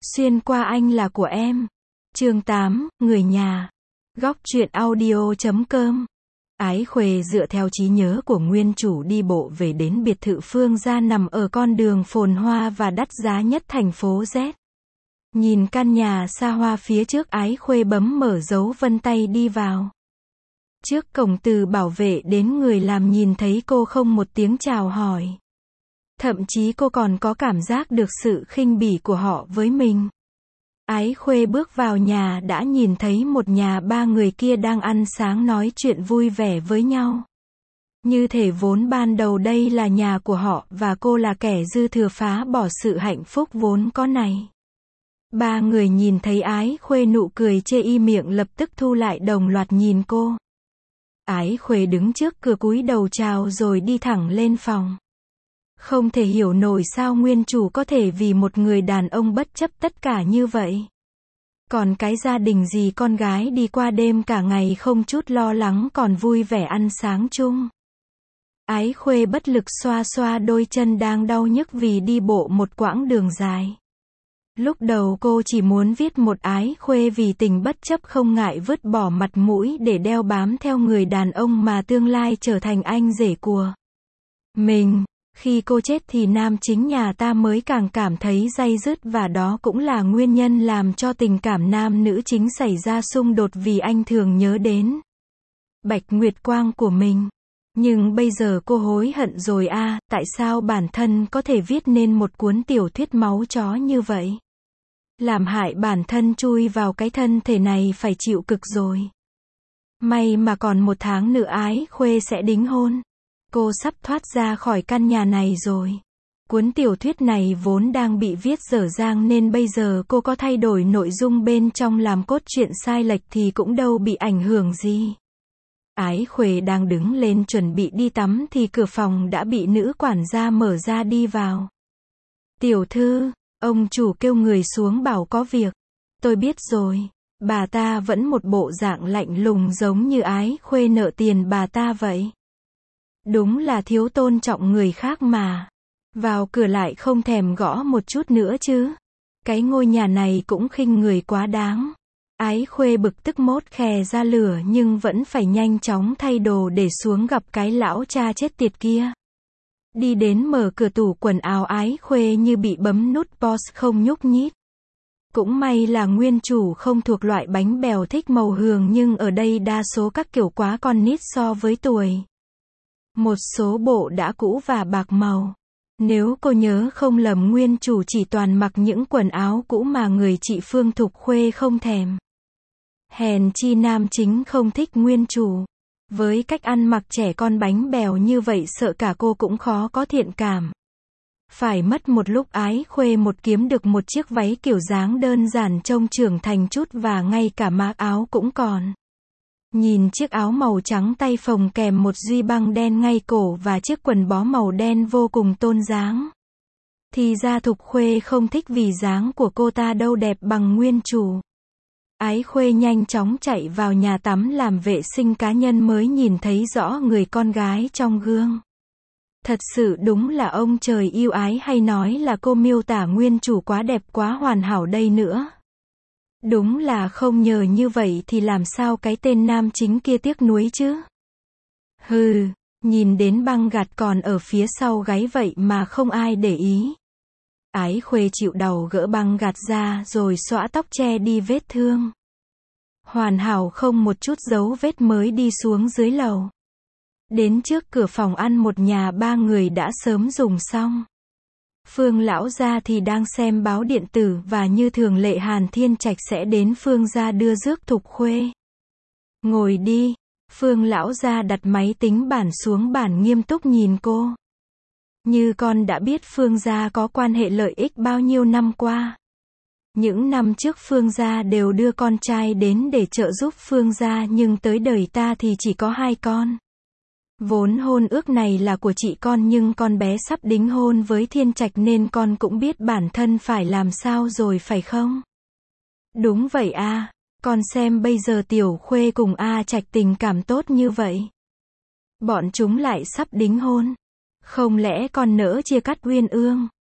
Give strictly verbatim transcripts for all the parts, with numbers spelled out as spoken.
Xuyên qua anh là của em. Chương tám, người nhà. Góc truyện audio chấm com. Ái Khuê dựa theo trí nhớ của nguyên chủ đi bộ về đến biệt thự Phương gia nằm ở con đường phồn hoa và đắt giá nhất thành phố Z. Nhìn căn nhà xa hoa phía trước, Ái Khuê bấm mở dấu vân tay đi vào. Trước cổng, từ bảo vệ đến người làm nhìn thấy cô không một tiếng chào hỏi. Thậm chí cô còn có cảm giác được sự khinh bỉ của họ với mình. Ái Khuê bước vào nhà đã nhìn thấy một nhà ba người kia đang ăn sáng nói chuyện vui vẻ với nhau. Như thể vốn ban đầu đây là nhà của họ và cô là kẻ dư thừa phá bỏ sự hạnh phúc vốn có này. Ba người nhìn thấy Ái Khuê nụ cười chê y miệng lập tức thu lại, đồng loạt nhìn cô. Ái Khuê đứng trước cửa cúi đầu chào rồi đi thẳng lên phòng. Không thể hiểu nổi sao nguyên chủ có thể vì một người đàn ông bất chấp tất cả như vậy. Còn cái gia đình gì con gái đi qua đêm cả ngày không chút lo lắng còn vui vẻ ăn sáng chung. Ái Khuê bất lực xoa xoa đôi chân đang đau nhức vì đi bộ một quãng đường dài. Lúc đầu cô chỉ muốn viết một Ái Khuê vì tình bất chấp không ngại vứt bỏ mặt mũi để đeo bám theo người đàn ông mà tương lai trở thành anh rể của mình. Khi cô chết thì nam chính nhà ta mới càng cảm thấy day dứt, và đó cũng là nguyên nhân làm cho tình cảm nam nữ chính xảy ra xung đột vì anh thường nhớ đến Bạch Nguyệt Quang của mình. Nhưng bây giờ cô hối hận rồi a, à, tại sao bản thân có thể viết nên một cuốn tiểu thuyết máu chó như vậy? Làm hại bản thân chui vào cái thân thể này phải chịu cực rồi. May mà còn một tháng nữa Ái Khuê sẽ đính hôn. Cô sắp thoát ra khỏi căn nhà này rồi. Cuốn tiểu thuyết này vốn đang bị viết dở dang nên bây giờ cô có thay đổi nội dung bên trong làm cốt truyện sai lệch thì cũng đâu bị ảnh hưởng gì. Ái Khuê đang đứng lên chuẩn bị đi tắm thì cửa phòng đã bị nữ quản gia mở ra đi vào. Tiểu thư, ông chủ kêu người xuống bảo có việc. Tôi biết rồi. Bà ta vẫn một bộ dạng lạnh lùng giống như Ái Khuê nợ tiền bà ta vậy. Đúng là thiếu tôn trọng người khác mà. Vào cửa lại không thèm gõ một chút nữa chứ. Cái ngôi nhà này cũng khinh người quá đáng. Ái Khuê bực tức mốt khè ra lửa nhưng vẫn phải nhanh chóng thay đồ để xuống gặp cái lão cha chết tiệt kia. Đi đến mở cửa tủ quần áo, Ái Khuê như bị bấm nút pause không nhúc nhích. Cũng may là nguyên chủ không thuộc loại bánh bèo thích màu hường, nhưng ở đây đa số các kiểu quá con nít so với tuổi. Một số bộ đã cũ và bạc màu. Nếu cô nhớ không lầm, nguyên chủ chỉ toàn mặc những quần áo cũ mà người chị Phương Thục Khuê không thèm. Hèn chi nam chính không thích nguyên chủ. Với cách ăn mặc trẻ con bánh bèo như vậy sợ cả cô cũng khó có thiện cảm. Phải mất một lúc Ái Khuê một kiếm được một chiếc váy kiểu dáng đơn giản trông trưởng thành chút và ngay cả mác áo cũng còn. Nhìn chiếc áo màu trắng tay phồng kèm một duy băng đen ngay cổ và chiếc quần bó màu đen vô cùng tôn dáng. Thì ra Thục Khuê không thích vì dáng của cô ta đâu đẹp bằng nguyên chủ. Ái Khuê nhanh chóng chạy vào nhà tắm làm vệ sinh cá nhân mới nhìn thấy rõ người con gái trong gương. Thật sự đúng là ông trời yêu ái, hay nói là cô miêu tả nguyên chủ quá đẹp quá hoàn hảo đây nữa. Đúng là không nhờ như vậy thì làm sao cái tên nam chính kia tiếc nuối chứ. Hừ, nhìn đến băng gạt còn ở phía sau gáy vậy mà không ai để ý. Ái Khuê chịu đầu gỡ băng gạt ra rồi xõa tóc che đi vết thương. Hoàn hảo không một chút dấu vết mới đi xuống dưới lầu. Đến trước cửa phòng ăn một nhà ba người đã sớm dùng xong. Phương lão gia thì đang xem báo điện tử và như thường lệ Hàn Thiên Trạch sẽ đến Phương gia đưa rước Thục Khuê. Ngồi đi. Phương lão gia đặt máy tính bảng xuống bàn nghiêm túc nhìn cô. Như con đã biết Phương gia có quan hệ lợi ích bao nhiêu năm qua. Những năm trước Phương gia đều đưa con trai đến để trợ giúp Phương gia, nhưng tới đời ta thì chỉ có hai con. Vốn hôn ước này là của chị con nhưng con bé sắp đính hôn với Thiên Trạch nên con cũng biết bản thân phải làm sao rồi phải không? Đúng vậy a, con xem bây giờ Tiểu Khuê cùng A Trạch tình cảm tốt như vậy. Bọn chúng lại sắp đính hôn. Không lẽ con nỡ chia cắt uyên ương?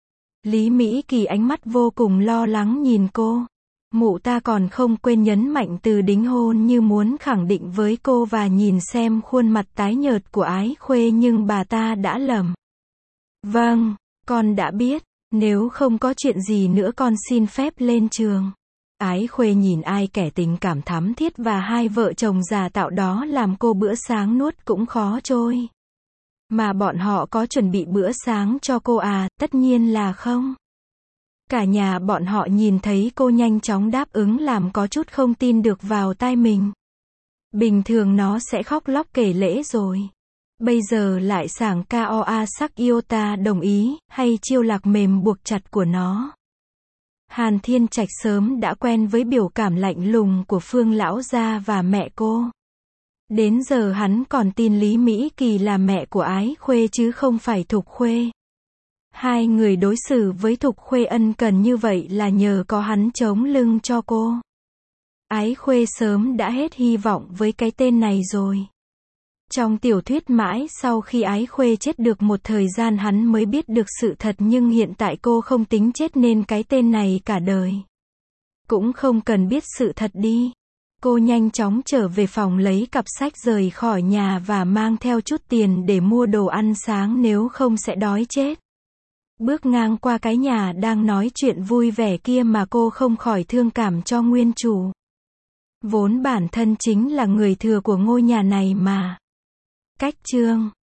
Lý Mỹ Kỳ ánh mắt vô cùng lo lắng nhìn cô. Mụ ta còn không quên nhấn mạnh từ đính hôn như muốn khẳng định với cô và nhìn xem khuôn mặt tái nhợt của Ái Khuê nhưng bà ta đã lẩm. Vâng, con đã biết, nếu không có chuyện gì nữa con xin phép lên trường. Ái Khuê nhìn ai kẻ tình cảm thắm thiết và hai vợ chồng già tạo đó làm cô bữa sáng nuốt cũng khó trôi. Mà bọn họ có chuẩn bị bữa sáng cho cô à, tất nhiên là không. Cả nhà bọn họ nhìn thấy cô nhanh chóng đáp ứng làm có chút không tin được vào tai mình. Bình thường nó sẽ khóc lóc kể lễ rồi. Bây giờ lại sảng cao sắc iota đồng ý, hay chiêu lạc mềm buộc chặt của nó. Hàn Thiên Trạch sớm đã quen với biểu cảm lạnh lùng của Phương lão gia và mẹ cô. Đến giờ hắn còn tin Lý Mỹ Kỳ là mẹ của Ái Khuê chứ không phải Thục Khuê. Hai người đối xử với Thục Khuê ân cần như vậy là nhờ có hắn chống lưng cho cô. Ái Khuê sớm đã hết hy vọng với cái tên này rồi. Trong tiểu thuyết mãi sau khi Ái Khuê chết được một thời gian hắn mới biết được sự thật nhưng hiện tại cô không tính chết nên cái tên này cả đời. Cũng không cần biết sự thật đi. Cô nhanh chóng trở về phòng lấy cặp sách rời khỏi nhà và mang theo chút tiền để mua đồ ăn sáng nếu không sẽ đói chết. Bước ngang qua cái nhà đang nói chuyện vui vẻ kia mà cô không khỏi thương cảm cho nguyên chủ. Vốn bản thân chính là người thừa của ngôi nhà này mà. Cách chương